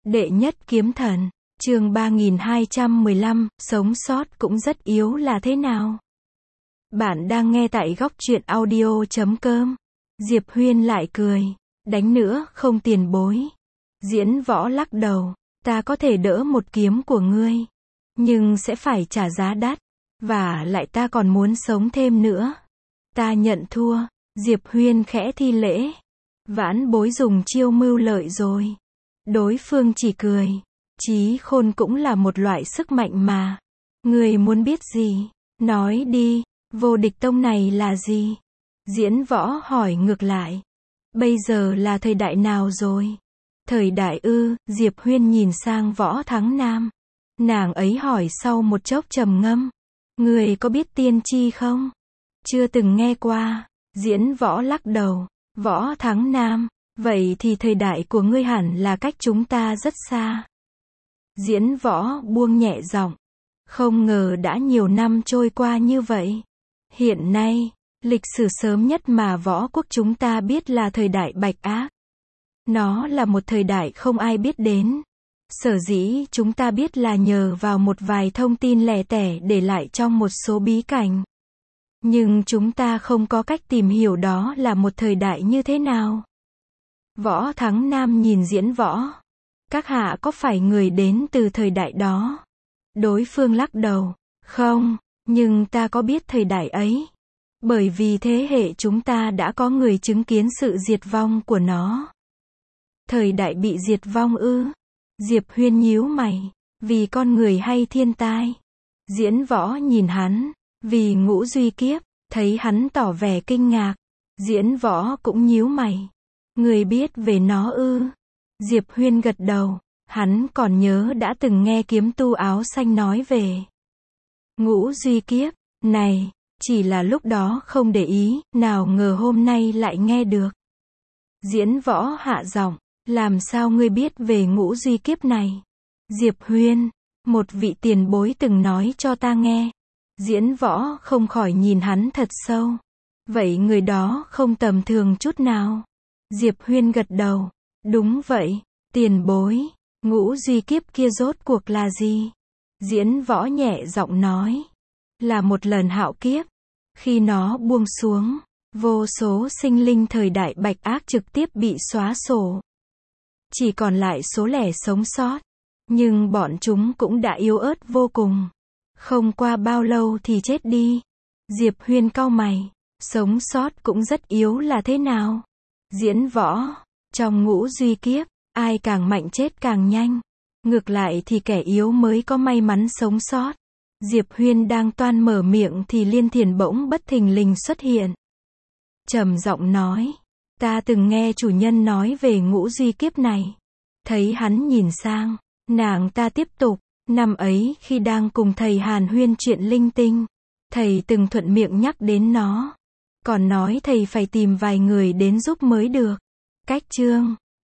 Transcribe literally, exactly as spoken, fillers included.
Đệ nhất kiếm thần, chương ba nghìn hai trăm mười lăm, sống sót cũng rất yếu là thế nào? Bạn đang nghe tại góc truyện audio chấm com. Diệp Huyên lại cười, đánh nữa không tiền bối. Diễn Võ lắc đầu, ta có thể đỡ một kiếm của ngươi, nhưng sẽ phải trả giá đắt, và lại ta còn muốn sống thêm nữa. Ta nhận thua. Diệp Huyên khẽ thi lễ. Vãn bối dùng chiêu mưu lợi rồi. Đối phương chỉ cười. Trí khôn cũng là một loại sức mạnh mà. Người muốn biết gì? Nói đi, vô địch tông này là gì? Diễn Võ hỏi ngược lại. Bây giờ là thời đại nào rồi? Thời đại ư? Diệp Huyên nhìn sang Võ Thắng Nam. Nàng ấy hỏi sau một chốc trầm ngâm. Người có biết tiên tri không? Chưa từng nghe qua. Diễn Võ lắc đầu. Võ Thắng Nam, vậy thì thời đại của ngươi hẳn là cách chúng ta rất xa. Diễn Võ buông nhẹ giọng. Không ngờ đã nhiều năm trôi qua như vậy. Hiện nay, lịch sử sớm nhất mà võ quốc chúng ta biết là thời đại Bạch Ác. Nó là một thời đại không ai biết đến. Sở dĩ chúng ta biết là nhờ vào một vài thông tin lẻ tẻ để lại trong một số bí cảnh. Nhưng chúng ta không có cách tìm hiểu đó là một thời đại như thế nào. Võ Thắng Nam nhìn Diễn Võ. Các hạ có phải người đến từ thời đại đó? Đối phương lắc đầu. Không, nhưng ta có biết thời đại ấy. Bởi vì thế hệ chúng ta đã có người chứng kiến sự diệt vong của nó. Thời đại bị diệt vong ư? Diệp Huyên nhíu mày. Vì con người hay thiên tai? Diễn Võ nhìn hắn. Vì ngũ duy kiếp. Thấy hắn tỏ vẻ kinh ngạc. Diễn Võ cũng nhíu mày. Người biết về nó ư? Diệp Huyên gật đầu. Hắn còn nhớ đã từng nghe kiếm tu áo xanh nói về ngũ duy kiếp. Này, chỉ là lúc đó không để ý, nào ngờ hôm nay lại nghe được. Diễn Võ hạ giọng. Làm sao ngươi biết về ngũ duy kiếp này? Diệp Huyên, một vị tiền bối từng nói cho ta nghe. Diễn Võ không khỏi nhìn hắn thật sâu. Vậy người đó không tầm thường chút nào. Diệp Huyên gật đầu. Đúng vậy, tiền bối. Ngũ duy kiếp kia rốt cuộc là gì? Diễn Võ nhẹ giọng nói. Là một lần hạo kiếp. Khi nó buông xuống, vô số sinh linh thời đại Bạch Ác trực tiếp bị xóa sổ. Chỉ còn lại số lẻ sống sót. Nhưng bọn chúng cũng đã yếu ớt vô cùng. Không qua bao lâu thì chết đi. Diệp Huyên cau mày. Sống sót cũng rất yếu là thế nào? Diễn Võ. Trong ngũ duy kiếp, ai càng mạnh chết càng nhanh. Ngược lại thì kẻ yếu mới có may mắn sống sót. Diệp Huyên đang toan mở miệng thì Liên Thiền bỗng bất thình lình xuất hiện. Trầm giọng nói. Ta từng nghe chủ nhân nói về ngũ duy kiếp này. Thấy hắn nhìn sang, nàng ta tiếp tục. Năm ấy khi đang cùng thầy Hàn huyên chuyện linh tinh, thầy từng thuận miệng nhắc đến nó. Còn nói thầy phải tìm vài người đến giúp mới được. Cách chương